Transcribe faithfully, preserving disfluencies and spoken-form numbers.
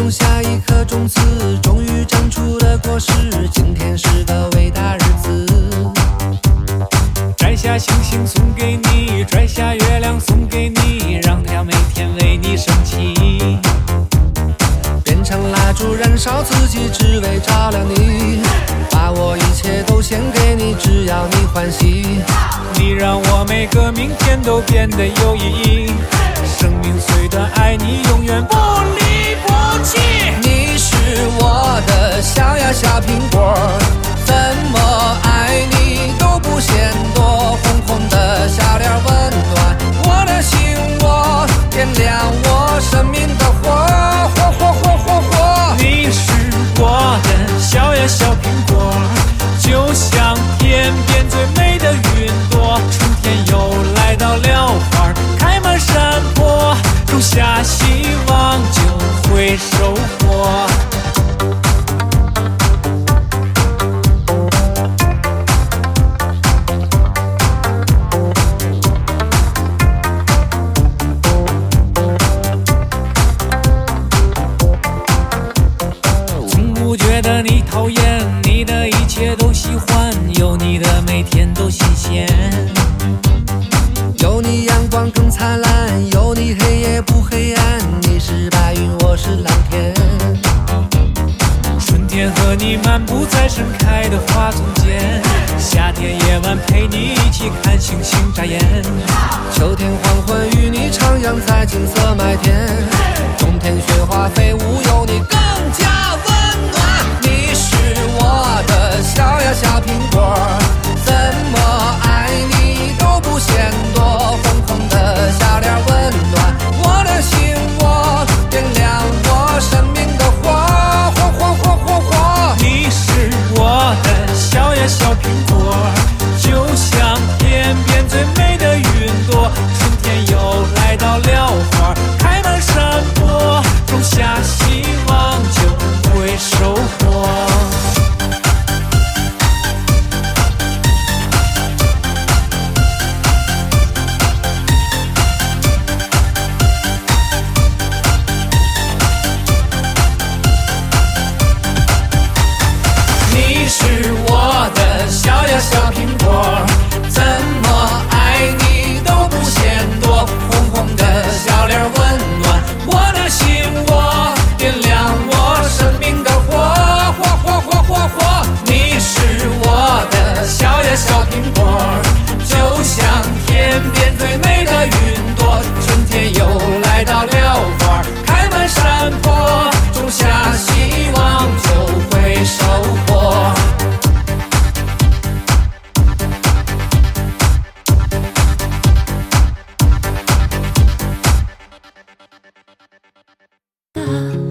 种下一颗种子，终于长出了果实。今天是个伟大日子， 摘下星星送给你，摘下月亮送给你，让太阳每天为你升起。 变成蜡烛燃烧自己，只为照亮你。把我一切都献给你，只要你欢喜。 你让我每个明天都变得有意义。生命虽短，爱你永远不离不弃。 你是我的小呀小苹果，怎么爱你都不嫌多。红红的笑脸温暖我的心窝，点亮我生命的火，火火火火火。 你是我的小呀小苹果，就像天边最美的云朵。春天又来到了，花开满山坡，种下希望就会收获。从不觉得你讨厌，你的一切都喜欢，有你的每天都新鲜。 有你阳光更灿烂，有你黑夜不黑暗。你是白云，我是蓝天。 春天和你漫步在盛开的花丛间，夏天夜晚陪你一起看星星眨眼。 秋天黄昏与你徜徉在金色麦田，冬天雪花飞舞。